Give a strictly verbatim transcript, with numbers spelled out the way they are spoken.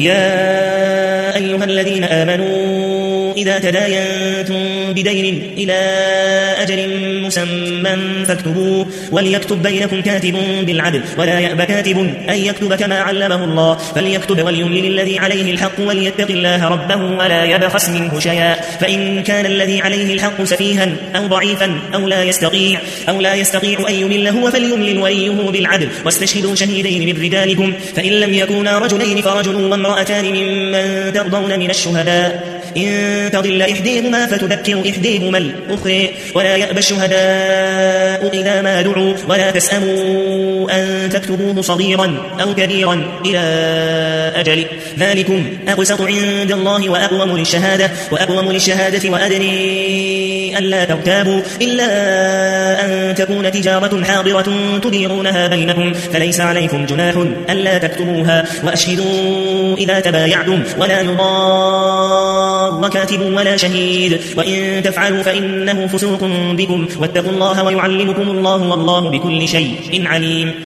يا أيها الذين آمنوا إذا تداينتم بدين إلى أجل مسمى فاكتبوه وليكتب بينكم كاتب بالعدل ولا يأب كاتب أن يكتب كما علمه الله فليكتب وليملل الذي عليه الحق وليتق الله ربه ولا يبخس منه شيئا فإن كان الذي عليه الحق سفيها أو ضعيفا أو لا يستطيع أو لا يستطيع أن يمل هو فليملل وليه بالعدل واستشهدوا شهيدين من رجالكم فإن لم يكونا رجلين فرجل وامرأتان ممن ترضون من الشهداء إن تضل إحديهما فتذكر إحديهما الأخرى ولا يأبى الشهداء إذا ما دعوا ولا تسأموا أن تكتبوه صغيرا أو كبيرا إلى أجل ذلكم أقسط عند الله وأقوم للشهادة وأقوم للشهادة وأدني ألا ترتابوا إلا أن تكون تجارة حاضرة تديرونها بينكم فليس عليكم جناح ألا تكتبوها وأشهدوا إذا تبايعتم ولا يضار كاتب ولا شهيد وإن تفعلوا فإنه فسوق بكم واتقوا الله ويعلمكم الله والله بكل شيء عليم.